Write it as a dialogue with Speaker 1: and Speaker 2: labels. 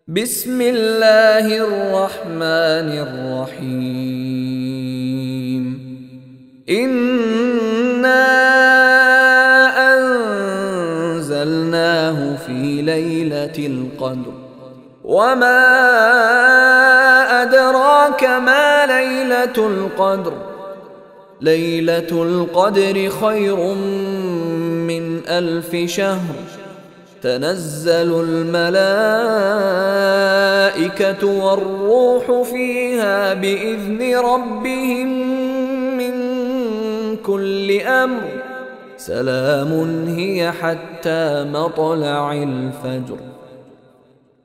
Speaker 1: بسم الله الرحمن الرحيم. إنا أنزلناه في ليلة القدر وما أدراك ما ليلة القدر. ليلة القدر خير من 1000 شهر. تنزل الملائكة والروح فيها بإذن ربهم من كل أمر. سلام هي حتى مطلع الفجر.